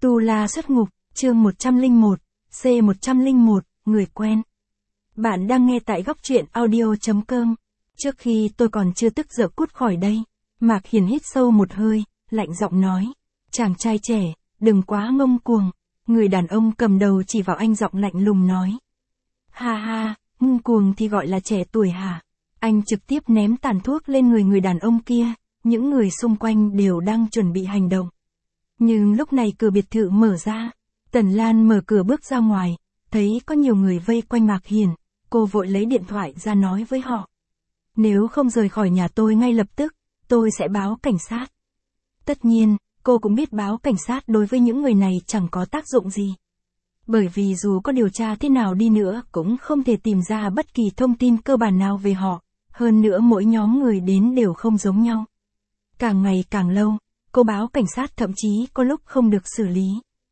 Tu La xuất ngục, chương 101, C101, người quen. Bạn đang nghe tại góc truyện audio.com. Trước khi tôi còn chưa tức giận cút khỏi đây, Mạc Hiền hít sâu một hơi, lạnh giọng nói. Chàng trai trẻ, đừng quá ngông cuồng. Người đàn ông cầm đầu chỉ vào anh giọng lạnh lùng nói. Ha ha, ngông cuồng thì gọi là trẻ tuổi hả? Anh trực tiếp ném tàn thuốc lên người đàn ông kia, những người xung quanh đều đang chuẩn bị hành động. Nhưng lúc này cửa biệt thự mở ra, Tần Lan mở cửa bước ra ngoài, thấy có nhiều người vây quanh Mạc Hiền, cô vội lấy điện thoại ra nói với họ. Nếu không rời khỏi nhà tôi ngay lập tức, tôi sẽ báo cảnh sát. Tất nhiên, cô cũng biết báo cảnh sát đối với những người này chẳng có tác dụng gì. Bởi vì dù có điều tra thế nào đi nữa cũng không thể tìm ra bất kỳ thông tin cơ bản nào về họ, hơn nữa mỗi nhóm người đến đều không giống nhau. Càng ngày càng lâu, cô báo cảnh sát thậm chí có lúc không được xử lý.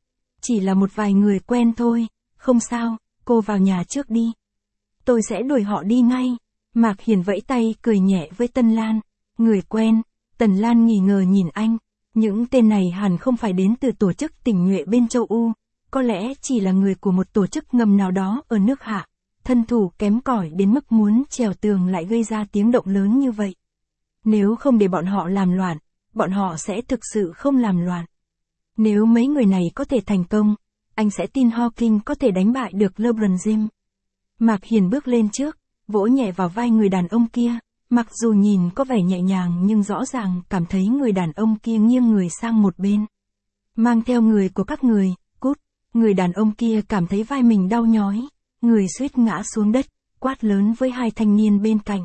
Chỉ là một vài người quen thôi, không sao, cô vào nhà trước đi. Tôi sẽ đuổi họ đi ngay. Mạc Hiền vẫy tay cười nhẹ với Tân Lan. Người quen, Tần Lan nghi ngờ nhìn anh. Những tên này hẳn không phải đến từ tổ chức tình nguyện bên châu Âu, có lẽ chỉ là người của một tổ chức ngầm nào đó ở nước Hạ. Thân thủ kém cỏi đến mức muốn trèo tường lại gây ra tiếng động lớn như vậy. Nếu không để bọn họ làm loạn, bọn họ sẽ thực sự không làm loạn. Nếu mấy người này có thể thành công, anh sẽ tin Hawking có thể đánh bại được LeBron James. Mạc Hiền bước lên trước, vỗ nhẹ vào vai người đàn ông kia, mặc dù nhìn có vẻ nhẹ nhàng nhưng rõ ràng cảm thấy người đàn ông kia nghiêng người sang một bên. Mang theo người của các người, cút. Người đàn ông kia cảm thấy vai mình đau nhói, người suýt ngã xuống đất, quát lớn với hai thanh niên bên cạnh.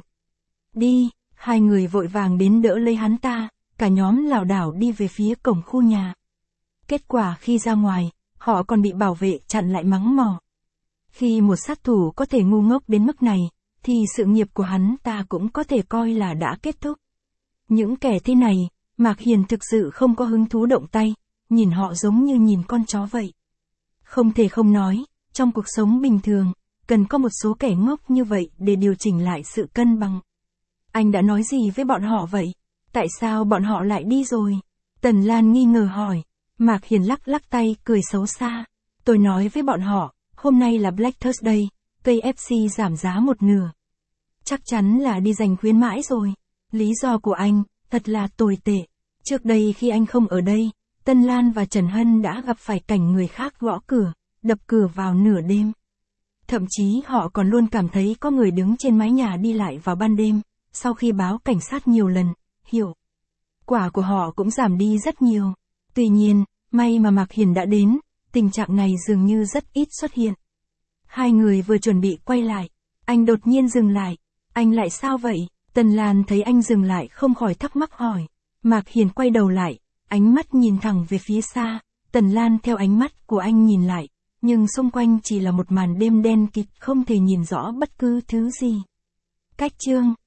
Đi, hai người vội vàng đến đỡ lấy hắn ta, cả nhóm lảo đảo đi về phía cổng khu nhà. Kết quả khi ra ngoài, họ còn bị bảo vệ chặn lại mắng mỏ. Khi một sát thủ có thể ngu ngốc đến mức này, thì sự nghiệp của hắn ta cũng có thể coi là đã kết thúc. Những kẻ thế này, Mạc Hiền thực sự không có hứng thú động tay, nhìn họ giống như nhìn con chó vậy. Không thể không nói, trong cuộc sống bình thường, cần có một số kẻ ngốc như vậy để điều chỉnh lại sự cân bằng. Anh đã nói gì với bọn họ vậy? Tại sao bọn họ lại đi rồi? Tần Lan nghi ngờ hỏi. Mạc Hiền lắc lắc tay cười xấu xa. Tôi nói với bọn họ, hôm nay là Black Thursday, KFC giảm giá một nửa. Chắc chắn là đi giành khuyến mãi rồi. Lý do của anh, thật là tồi tệ. Trước đây khi anh không ở đây, Tân Lan và Trần Hân đã gặp phải cảnh người khác gõ cửa, đập cửa vào nửa đêm. Thậm chí họ còn luôn cảm thấy có người đứng trên mái nhà đi lại vào ban đêm, sau khi báo cảnh sát nhiều lần, hiệu quả của họ cũng giảm đi rất nhiều. Tuy nhiên, may mà Mạc Hiền đã đến, tình trạng này dường như rất ít xuất hiện. Hai người vừa chuẩn bị quay lại, anh đột nhiên dừng lại. Anh lại sao vậy? Tần Lan thấy anh dừng lại không khỏi thắc mắc hỏi. Mạc Hiền quay đầu lại, ánh mắt nhìn thẳng về phía xa. Tần Lan theo ánh mắt của anh nhìn lại, nhưng xung quanh chỉ là một màn đêm đen kịt không thể nhìn rõ bất cứ thứ gì. Cách chương